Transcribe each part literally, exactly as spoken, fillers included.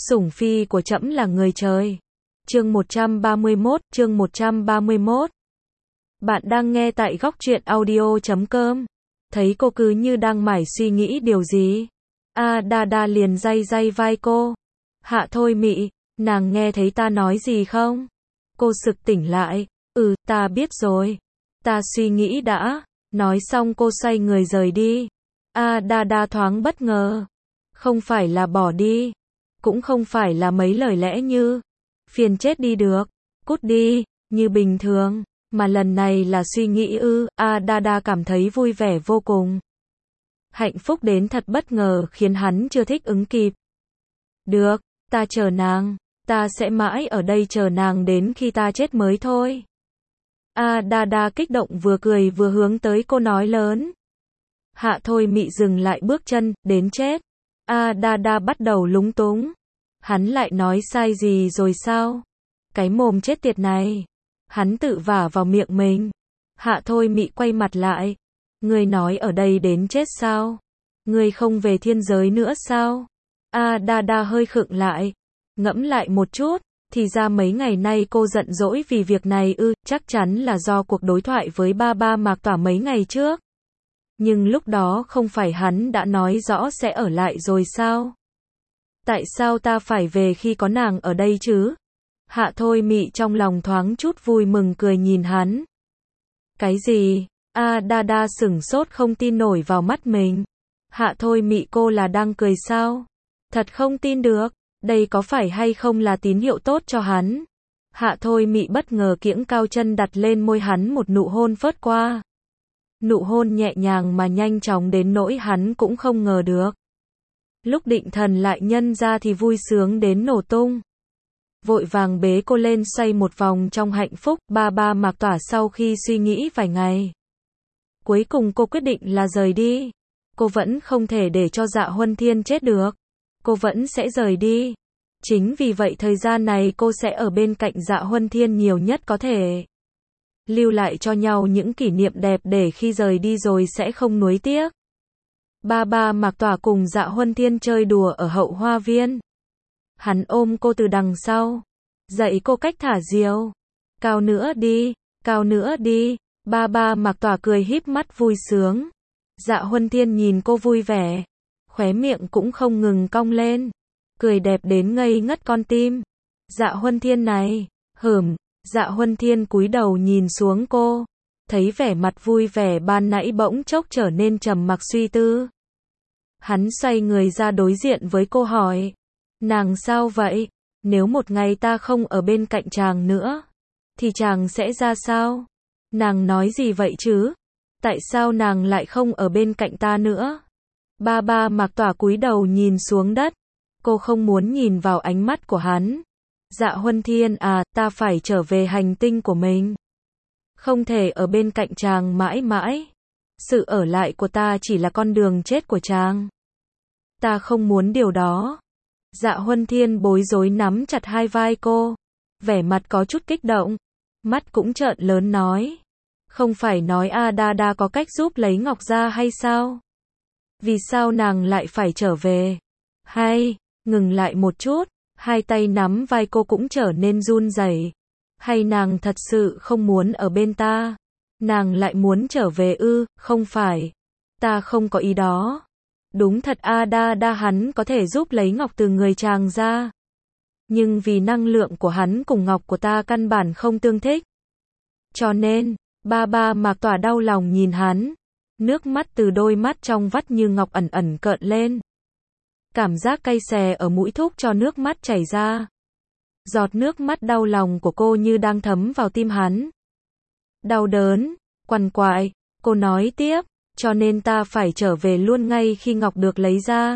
Sủng phi của trẫm là người trời. Chương một trăm ba mươi mốt, chương một trăm ba mươi mốt. Bạn đang nghe tại góc truyện audio chấm com. Thấy cô cứ như đang mải suy nghĩ điều gì. A Đa Đa liền day day vai cô. Hạ Thôi Mị, nàng nghe thấy ta nói gì không? Cô sực tỉnh lại. Ừ, ta biết rồi. Ta suy nghĩ đã. Nói xong cô xoay người rời đi. A Đa Đa thoáng bất ngờ. Không phải là bỏ đi. Cũng không phải là mấy lời lẽ như phiền chết đi được, cút đi, như bình thường, mà lần này là suy nghĩ ư. A Đa Đa cảm thấy vui vẻ vô cùng. Hạnh phúc đến thật bất ngờ khiến hắn chưa thích ứng kịp. Được, ta chờ nàng, ta sẽ mãi ở đây chờ nàng đến khi ta chết mới thôi. A Đa Đa kích động vừa cười vừa hướng tới cô nói lớn. Hạ Thôi Mị dừng lại bước chân, đến chết. A Đa Đa bắt đầu lúng túng. Hắn lại nói sai gì rồi sao? Cái mồm chết tiệt này. Hắn tự vả vào miệng mình. Hạ Thôi Mị quay mặt lại. Ngươi nói ở đây đến chết sao? Ngươi không về thiên giới nữa sao? A Đa Đa hơi khựng lại. Ngẫm lại một chút. Thì ra mấy ngày nay cô giận dỗi vì việc này ư, chắc chắn là do cuộc đối thoại với ba ba Mạc Tỏa mấy ngày trước. Nhưng lúc đó không phải hắn đã nói rõ sẽ ở lại rồi sao? Tại sao ta phải về khi có nàng ở đây chứ? Hạ Thôi Mị trong lòng thoáng chút vui mừng cười nhìn hắn. Cái gì? A Đa Đa sửng sốt không tin nổi vào mắt mình. Hạ Thôi Mị, cô là đang cười sao? Thật không tin được. Đây có phải hay không là tín hiệu tốt cho hắn? Hạ Thôi Mị bất ngờ kiễng cao chân đặt lên môi hắn một nụ hôn phớt qua. Nụ hôn nhẹ nhàng mà nhanh chóng đến nỗi hắn cũng không ngờ được. Lúc định thần lại nhân ra thì vui sướng đến nổ tung. Vội vàng bế cô lên xoay một vòng trong hạnh phúc. Ba ba Mạc Tỏa sau khi suy nghĩ vài ngày, cuối cùng cô quyết định là rời đi. Cô vẫn không thể để cho Dạ Huân Thiên chết được. Cô vẫn sẽ rời đi. Chính vì vậy thời gian này cô sẽ ở bên cạnh Dạ Huân Thiên nhiều nhất có thể. Lưu lại cho nhau những kỷ niệm đẹp để khi rời đi rồi sẽ không nuối tiếc. Ba ba Mạc Tỏa cùng Dạ Huân Thiên chơi đùa ở hậu hoa viên. Hắn ôm cô từ đằng sau. Dạy cô cách thả diều. Cao nữa đi, cao nữa đi. Ba ba Mạc Tỏa cười híp mắt vui sướng. Dạ Huân Thiên nhìn cô vui vẻ. Khóe miệng cũng không ngừng cong lên. Cười đẹp đến ngây ngất con tim. Dạ Huân Thiên này, hửm. Dạ Huân Thiên cúi đầu nhìn xuống cô. Thấy vẻ mặt vui vẻ ban nãy bỗng chốc trở nên trầm mặc suy tư. Hắn xoay người ra đối diện với cô hỏi. Nàng sao vậy? Nếu một ngày ta không ở bên cạnh chàng nữa, thì chàng sẽ ra sao? Nàng nói gì vậy chứ? Tại sao nàng lại không ở bên cạnh ta nữa? Ba ba Mạc Tỏa cúi đầu nhìn xuống đất. Cô không muốn nhìn vào ánh mắt của hắn. Dạ Huân Thiên à, ta phải trở về hành tinh của mình. Không thể ở bên cạnh chàng mãi mãi. Sự ở lại của ta chỉ là con đường chết của chàng. Ta không muốn điều đó. Dạ Huân Thiên bối rối nắm chặt hai vai cô. Vẻ mặt có chút kích động. Mắt cũng trợn lớn nói. Không phải nói A Đa Đa có cách giúp lấy ngọc ra hay sao? Vì sao nàng lại phải trở về? Hay, ngừng lại một chút. Hai tay nắm vai cô cũng trở nên run rẩy. Hay nàng thật sự không muốn ở bên ta? Nàng lại muốn trở về ư? Không phải. Ta không có ý đó. Đúng thật A Đa Đa hắn có thể giúp lấy ngọc từ người chàng ra. Nhưng vì năng lượng của hắn cùng ngọc của ta căn bản không tương thích. Cho nên, ba ba Mạc Tỏa đau lòng nhìn hắn. Nước mắt từ đôi mắt trong vắt như ngọc ẩn ẩn cợn lên. Cảm giác cay xè ở mũi thúc cho nước mắt chảy ra. Giọt nước mắt đau lòng của cô như đang thấm vào tim hắn. Đau đớn, quằn quại, cô nói tiếp, cho nên ta phải trở về luôn ngay khi ngọc được lấy ra.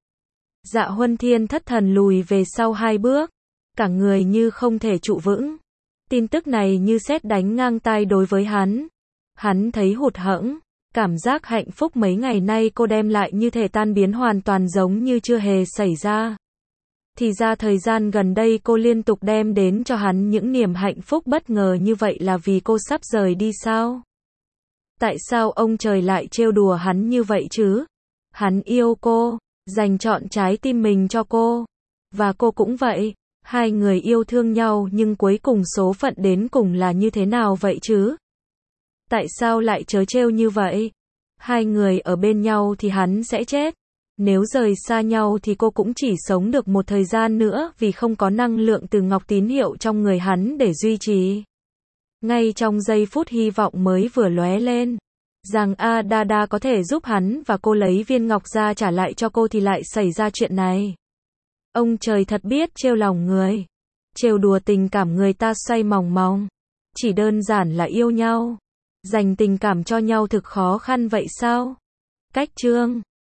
Dạ Huân Thiên thất thần lùi về sau hai bước, cả người như không thể trụ vững. Tin tức này như sét đánh ngang tai đối với hắn. Hắn thấy hụt hẫng. Cảm giác hạnh phúc mấy ngày nay cô đem lại như thể tan biến hoàn toàn giống như chưa hề xảy ra. Thì ra thời gian gần đây cô liên tục đem đến cho hắn những niềm hạnh phúc bất ngờ như vậy là vì cô sắp rời đi sao? Tại sao ông trời lại trêu đùa hắn như vậy chứ? Hắn yêu cô, dành trọn trái tim mình cho cô. Và cô cũng vậy. Hai người yêu thương nhau nhưng cuối cùng số phận đến cùng là như thế nào vậy chứ? Tại sao lại trớ trêu như vậy? Hai người ở bên nhau thì hắn sẽ chết. Nếu rời xa nhau thì cô cũng chỉ sống được một thời gian nữa vì không có năng lượng từ ngọc tín hiệu trong người hắn để duy trì. Ngay trong giây phút hy vọng mới vừa lóe lên, rằng Adada có thể giúp hắn và cô lấy viên ngọc ra trả lại cho cô thì lại xảy ra chuyện này. Ông trời thật biết trêu lòng người. Trêu đùa tình cảm người ta say mòng mòng. Chỉ đơn giản là yêu nhau. Dành tình cảm cho nhau thực khó khăn vậy sao? Cách chương